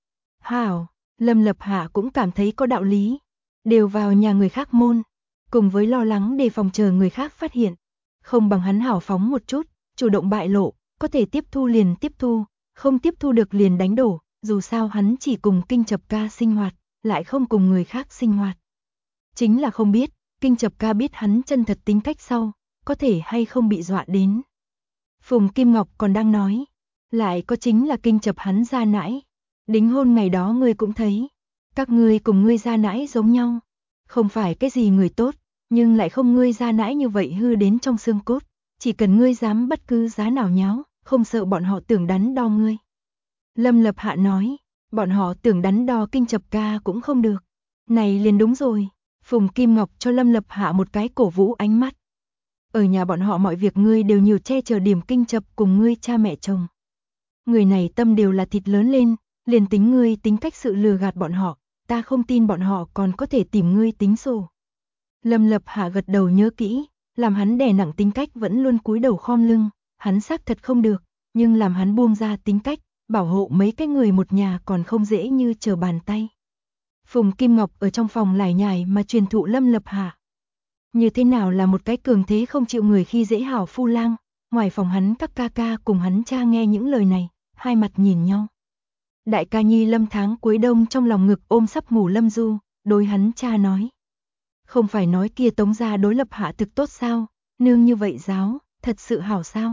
Hảo, Lâm Lập Hạ cũng cảm thấy có đạo lý, đều vào nhà người khác môn, cùng với lo lắng đề phòng chờ người khác phát hiện, không bằng hắn hào phóng một chút, chủ động bại lộ, có thể tiếp thu liền tiếp thu, không tiếp thu được liền đánh đổ, dù sao hắn chỉ cùng Kinh Chập ca sinh hoạt, lại không cùng người khác sinh hoạt. Chính là không biết, Kinh Chập ca biết hắn chân thật tính cách sau, có thể hay không bị dọa đến. Phùng Kim Ngọc còn đang nói, lại có chính là Kinh Chập hắn gia nãi. Đính hôn ngày đó ngươi cũng thấy, các ngươi cùng ngươi gia nãi giống nhau, không phải cái gì người tốt, nhưng lại không ngươi gia nãi như vậy hư đến trong xương cốt, chỉ cần ngươi dám bất cứ giá nào nháo, không sợ bọn họ tưởng đắn đo ngươi. Lâm Lập Hạ nói, bọn họ tưởng đắn đo Kinh Chập ca cũng không được. Này liền đúng rồi, Phùng Kim Ngọc cho Lâm Lập Hạ một cái cổ vũ ánh mắt. Ở nhà bọn họ mọi việc ngươi đều nhiều che chở điểm Kinh Chập cùng ngươi cha mẹ chồng. Người này tâm đều là thịt lớn lên, liền tính ngươi tính cách sự lừa gạt bọn họ, ta không tin bọn họ còn có thể tìm ngươi tính sổ. Lâm Lập Hạ gật đầu nhớ kỹ, làm hắn đè nặng tính cách vẫn luôn cúi đầu khom lưng, hắn xác thật không được, nhưng làm hắn buông ra tính cách, bảo hộ mấy cái người một nhà còn không dễ như trở bàn tay. Phùng Kim Ngọc ở trong phòng lải nhải mà truyền thụ Lâm Lập Hạ. Như thế nào là một cái cường thế không chịu người khi dễ hảo phu lang, ngoài phòng hắn các ca ca cùng hắn cha nghe những lời này, hai mặt nhìn nhau. Đại ca nhi Lâm Tháng cuối đông trong lòng ngực ôm sắp ngủ Lâm Du, đối hắn cha nói. Không phải nói kia Tống gia đối Lập Hạ thực tốt sao, nương như vậy giáo, thật sự hảo sao.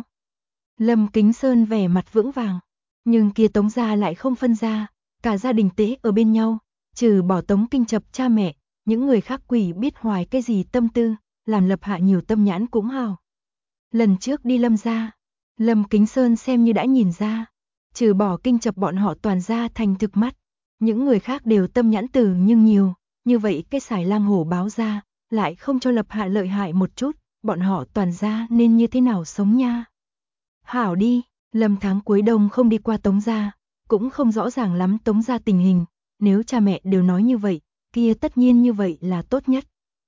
Lâm Kính Sơn vẻ mặt vững vàng, nhưng kia Tống gia lại không phân ra, cả gia đình tế ở bên nhau, trừ bỏ Tống Kinh Chập cha mẹ, những người khác quỷ biết hoài cái gì tâm tư, làm Lập Hạ nhiều tâm nhãn cũng hảo. Lần trước đi Lâm gia, Lâm Kính Sơn xem như đã nhìn ra, trừ bỏ Kinh Chập bọn họ toàn ra thành thực mắt, những người khác đều tâm nhãn từ nhưng nhiều, như vậy cái xài lang hổ báo ra, lại không cho Lập Hạ lợi hại một chút, bọn họ toàn ra nên như thế nào sống nha. Hảo đi, Lâm Tháng cuối đông không đi qua Tống gia, cũng không rõ ràng lắm Tống gia tình hình, nếu cha mẹ đều nói như vậy, kia tất nhiên như vậy là tốt nhất.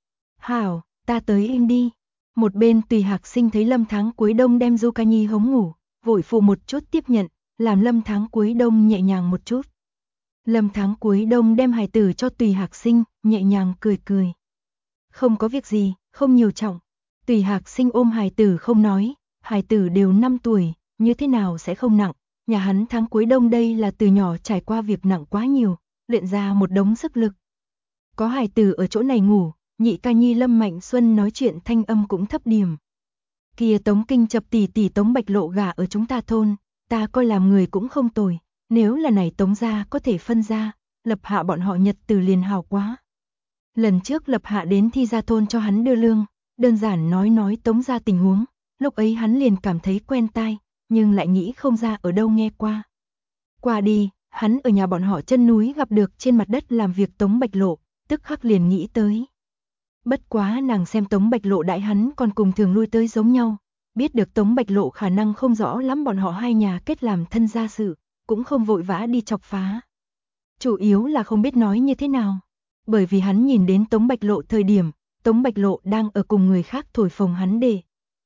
Hảo, ta tới im đi. Một bên Tùy Hạc Sinh thấy Lâm Tháng cuối đông đem Du Ca Nhi hống ngủ, vội phụ một chút tiếp nhận, làm Lâm Tháng cuối đông nhẹ nhàng một chút. Lâm Tháng cuối đông đem hài tử cho Tùy Hạc Sinh, nhẹ nhàng cười cười. Không có việc gì, không nhiều trọng. Tùy Hạc Sinh ôm hài tử không nói, hài tử đều 5 tuổi, như thế nào sẽ không nặng. Nhà hắn Tháng cuối đông đây là từ nhỏ trải qua việc nặng quá nhiều, luyện ra một đống sức lực. Có hài tử ở chỗ này ngủ, nhị ca nhi Lâm Mạnh Xuân nói chuyện thanh âm cũng thấp điểm. Kia Tống Kinh Chập tỷ tỷ Tống Bạch Lộ gả ở chúng ta thôn, ta coi làm người cũng không tồi, nếu là này Tống gia có thể phân ra, Lập Hạ bọn họ nhật từ liền hào quá. Lần trước Lập Hạ đến Thi Gia thôn cho hắn đưa lương, đơn giản nói Tống gia tình huống, lúc ấy hắn liền cảm thấy quen tai, nhưng lại nghĩ không ra ở đâu nghe qua. Qua đi, hắn ở nhà bọn họ chân núi gặp được trên mặt đất làm việc Tống Bạch Lộ, tức khắc liền nghĩ tới. Bất quá nàng xem Tống Bạch Lộ đại hắn còn cùng thường lui tới giống nhau, biết được Tống Bạch Lộ khả năng không rõ lắm bọn họ hai nhà kết làm thân gia sự, cũng không vội vã đi chọc phá. Chủ yếu là không biết nói như thế nào, bởi vì hắn nhìn đến Tống Bạch Lộ thời điểm, Tống Bạch Lộ đang ở cùng người khác thổi phồng hắn để.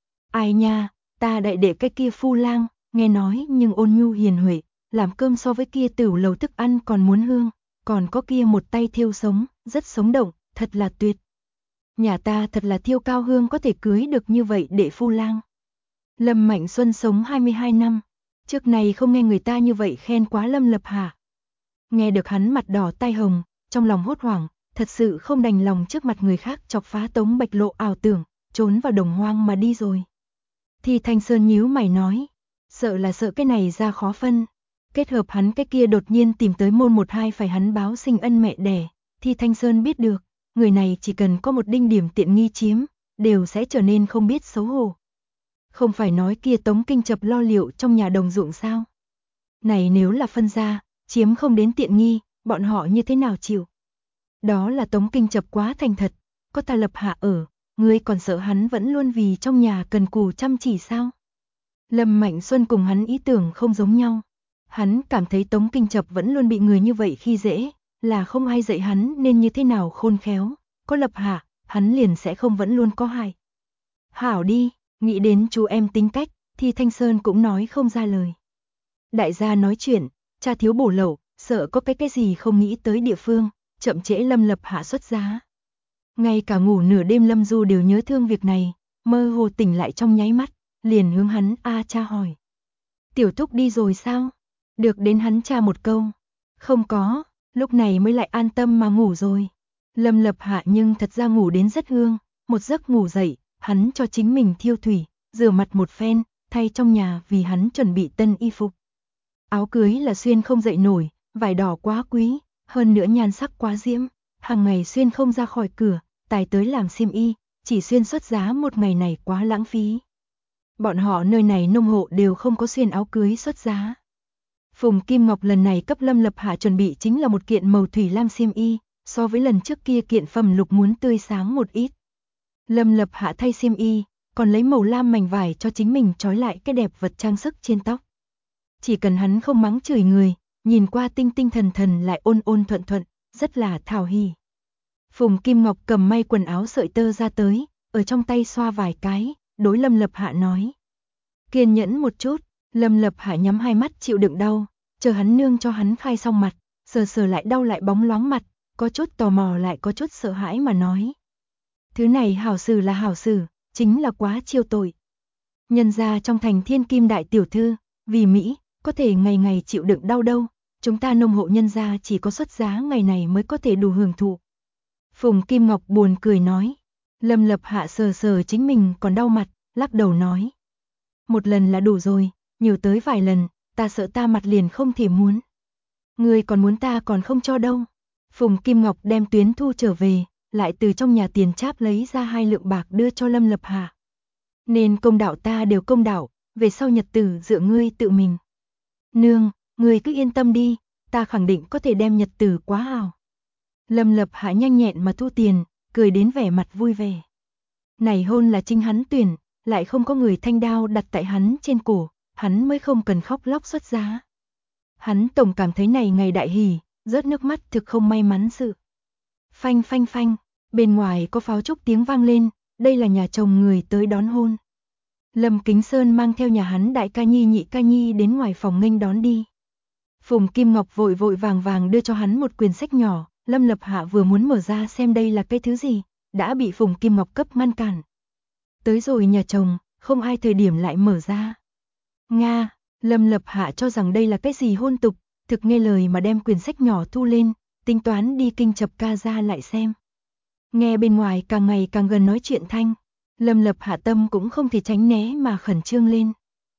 Ai nha, ta đại đệ cái kia phu lang, nghe nói nhưng ôn nhu hiền huệ, làm cơm so với kia tửu lầu thức ăn còn muốn hương, còn có kia một tay thiêu sống, rất sống động, thật là tuyệt. Nhà ta thật là thiêu cao hương có thể cưới được như vậy đệ phu lang. Lâm Mạnh Xuân sống 22 năm, trước này không nghe người ta như vậy khen quá Lâm Lập Hạ. Nghe được hắn mặt đỏ tai hồng, trong lòng hốt hoảng, thật sự không đành lòng trước mặt người khác chọc phá Tống Bạch Lộ ảo tưởng, trốn vào đồng hoang mà đi rồi. Thì Thanh Sơn nhíu mày nói, sợ là sợ cái này ra khó phân. Kết hợp hắn cái kia đột nhiên tìm tới môn 12 phải hắn báo sinh ân mẹ đẻ, thì Thanh Sơn biết được, người này chỉ cần có một đinh điểm tiện nghi chiếm, đều sẽ trở nên không biết xấu hổ. Không phải nói kia Tống Kinh Chập lo liệu trong nhà đồng ruộng sao? Này nếu là phân ra, chiếm không đến tiện nghi, bọn họ như thế nào chịu? Đó là Tống Kinh Chập quá thành thật, có ta Lập Hạ ở, ngươi còn sợ hắn vẫn luôn vì trong nhà cần cù chăm chỉ sao? Lâm Mạnh Xuân cùng hắn ý tưởng không giống nhau. Hắn cảm thấy Tống Kinh Chập vẫn luôn bị người như vậy khi dễ, là không ai dạy hắn nên như thế nào khôn khéo, có Lập Hạ, hắn liền sẽ không vẫn luôn có hại. Hảo đi, nghĩ đến chú em tính cách, thì Thanh Sơn cũng nói không ra lời. Đại gia nói chuyện, cha thiếu bổ lậu, sợ có cái gì không nghĩ tới địa phương, chậm trễ Lâm Lập Hạ xuất giá. Ngay cả ngủ nửa đêm Lâm Du đều nhớ thương việc này, mơ hồ tỉnh lại trong nháy mắt, liền hướng hắn cha hỏi. Tiểu Thúc đi rồi sao? Được đến hắn cha một câu. Không có, lúc này mới lại an tâm mà ngủ rồi. Lâm Lập Hạ nhưng thật ra ngủ đến rất hương, một giấc ngủ dậy, hắn cho chính mình thiêu thủy, rửa mặt một phen, thay trong nhà vì hắn chuẩn bị tân y phục. Áo cưới là xuyên không dậy nổi, vải đỏ quá quý, hơn nữa nhan sắc quá diễm, hàng ngày xuyên không ra khỏi cửa, tài tới làm xiêm y, chỉ xuyên xuất giá một ngày này quá lãng phí. Bọn họ nơi này nông hộ đều không có xuyên áo cưới xuất giá. Phùng Kim Ngọc lần này cấp Lâm Lập Hạ chuẩn bị chính là một kiện màu thủy lam xiêm y, so với lần trước kia kiện phẩm lục muốn tươi sáng một ít. Lâm Lập Hạ thay xiêm y, còn lấy màu lam mảnh vải cho chính mình trói lại cái đẹp vật trang sức trên tóc. Chỉ cần hắn không mắng chửi người, nhìn qua tinh tinh thần thần lại ôn ôn thuận thuận, rất là thảo hỉ. Phùng Kim Ngọc cầm may quần áo sợi tơ ra tới, ở trong tay xoa vài cái, đối Lâm Lập Hạ nói. Kiên nhẫn một chút, Lâm Lập Hạ nhắm hai mắt chịu đựng đau, chờ hắn nương cho hắn khai xong mặt, sờ sờ lại đau lại bóng loáng mặt, có chút tò mò lại có chút sợ hãi mà nói. Thứ này hảo xử là hảo xử, chính là quá chiêu tội. Nhân gia trong thành thiên kim đại tiểu thư, vì Mỹ, có thể ngày ngày chịu đựng đau đâu, chúng ta nông hộ nhân gia chỉ có xuất giá ngày này mới có thể đủ hưởng thụ. Phùng Kim Ngọc buồn cười nói. Lâm Lập Hạ sờ sờ chính mình còn đau mặt, lắc đầu nói. Một lần là đủ rồi, nhiều tới vài lần, ta sợ ta mặt liền không thể muốn. Ngươi còn muốn ta còn không cho đâu. Phùng Kim Ngọc đem tuyến thu trở về, lại từ trong nhà tiền cháp lấy ra 2 lượng bạc đưa cho Lâm Lập Hạ. Nên công đạo ta đều công đạo, về sau nhật tử dựa ngươi tự mình. Nương, ngươi cứ yên tâm đi, ta khẳng định có thể đem nhật tử quá hảo. Lâm Lập Hạ nhanh nhẹn mà thu tiền, cười đến vẻ mặt vui vẻ. Này hôn là chính hắn tuyển, lại không có người thanh đao đặt tại hắn trên cổ, hắn mới không cần khóc lóc xuất giá. Hắn tổng cảm thấy này ngày đại hỉ, rớt nước mắt thực không may mắn sự. Phanh phanh phanh, bên ngoài có pháo trúc tiếng vang lên, đây là nhà chồng người tới đón hôn. Lâm Kính Sơn mang theo nhà hắn đại ca nhi nhị ca nhi đến ngoài phòng nghênh đón đi. Phùng Kim Ngọc vội vội vàng vàng đưa cho hắn một quyển sách nhỏ, Lâm Lập Hạ vừa muốn mở ra xem đây là cái thứ gì, đã bị Phùng Kim Ngọc cấp ngăn cản. Tới rồi nhà chồng, không ai thời điểm lại mở ra. Nga, Lâm Lập Hạ cho rằng đây là cái gì hôn tục, thực nghe lời mà đem quyển sách nhỏ thu lên, tính toán đi kinh chập ca ra lại xem. Nghe bên ngoài càng ngày càng gần nói chuyện thanh, Lâm Lập Hạ tâm cũng không thể tránh né mà khẩn trương lên.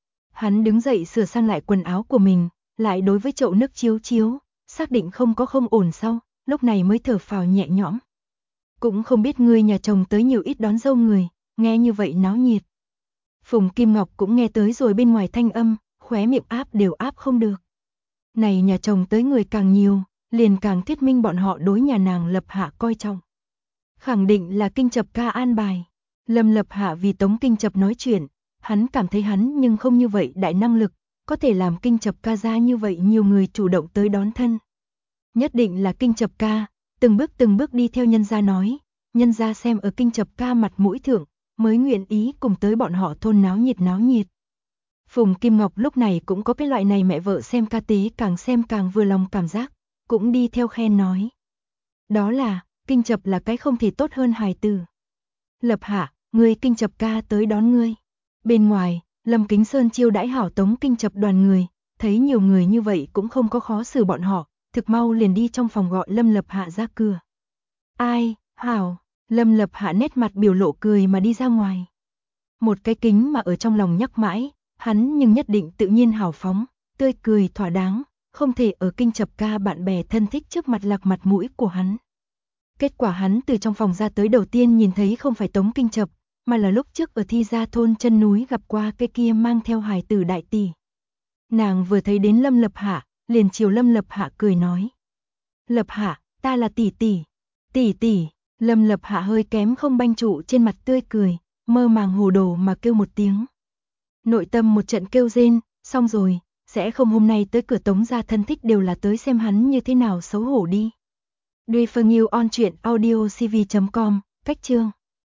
Hắn đứng dậy sửa sang lại quần áo của mình, lại đối với chậu nước chiếu chiếu, xác định không có không ổn sau, lúc này mới thở phào nhẹ nhõm. Cũng không biết ngươi nhà chồng tới nhiều ít đón dâu người, nghe như vậy náo nhiệt. Phùng Kim Ngọc cũng nghe tới rồi bên ngoài thanh âm, khóe miệng áp đều áp không được. Này nhà chồng tới người càng nhiều, liền càng thuyết minh bọn họ đối nhà nàng Lập Hạ coi trọng. Khẳng định là kinh chập ca an bài. Lâm Lập Hạ vì Tống Kinh Chập nói chuyện, hắn cảm thấy hắn nhưng không như vậy đại năng lực, có thể làm kinh chập ca ra như vậy nhiều người chủ động tới đón thân. Nhất định là kinh chập ca, từng bước đi theo nhân gia nói, nhân gia xem ở kinh chập ca mặt mũi thượng, mới nguyện ý cùng tới bọn họ thôn náo nhiệt náo nhiệt. Phùng Kim Ngọc lúc này cũng có cái loại này mẹ vợ xem ca tế càng xem càng vừa lòng cảm giác, cũng đi theo khen nói. Đó là, kinh chập là cái không thể tốt hơn hài tử. Lập Hạ, ngươi kinh chập ca tới đón ngươi. Bên ngoài, Lâm Kính Sơn chiêu đãi hảo Tống Kinh Chập đoàn người, thấy nhiều người như vậy cũng không có khó xử bọn họ, thực mau liền đi trong phòng gọi Lâm Lập Hạ ra cửa. Ai, hảo, Lâm Lập Hạ nét mặt biểu lộ cười mà đi ra ngoài. Một cái kính mà ở trong lòng nhắc mãi, hắn nhưng nhất định tự nhiên hào phóng, tươi cười thỏa đáng, không thể ở Kinh Chập ca bạn bè thân thích trước mặt lạc mặt mũi của hắn. Kết quả hắn từ trong phòng ra tới đầu tiên nhìn thấy không phải Tống Kinh Chập, mà là lúc trước ở Thi Gia thôn chân núi gặp qua cái kia mang theo hài tử đại tỷ. Nàng vừa thấy đến Lâm Lập Hạ, liền chiều Lâm Lập Hạ cười nói. Lập Hạ, ta là tỷ tỷ. Tỷ tỷ, Lâm Lập Hạ hơi kém không banh trụ trên mặt tươi cười, mơ màng hồ đồ mà kêu một tiếng. Nội tâm một trận kêu rên, xong rồi, sẽ không hôm nay tới cửa Tống gia thân thích đều là tới xem hắn như thế nào xấu hổ đi. Duy Phương Yêu on truyện audio cv.com, cách chương.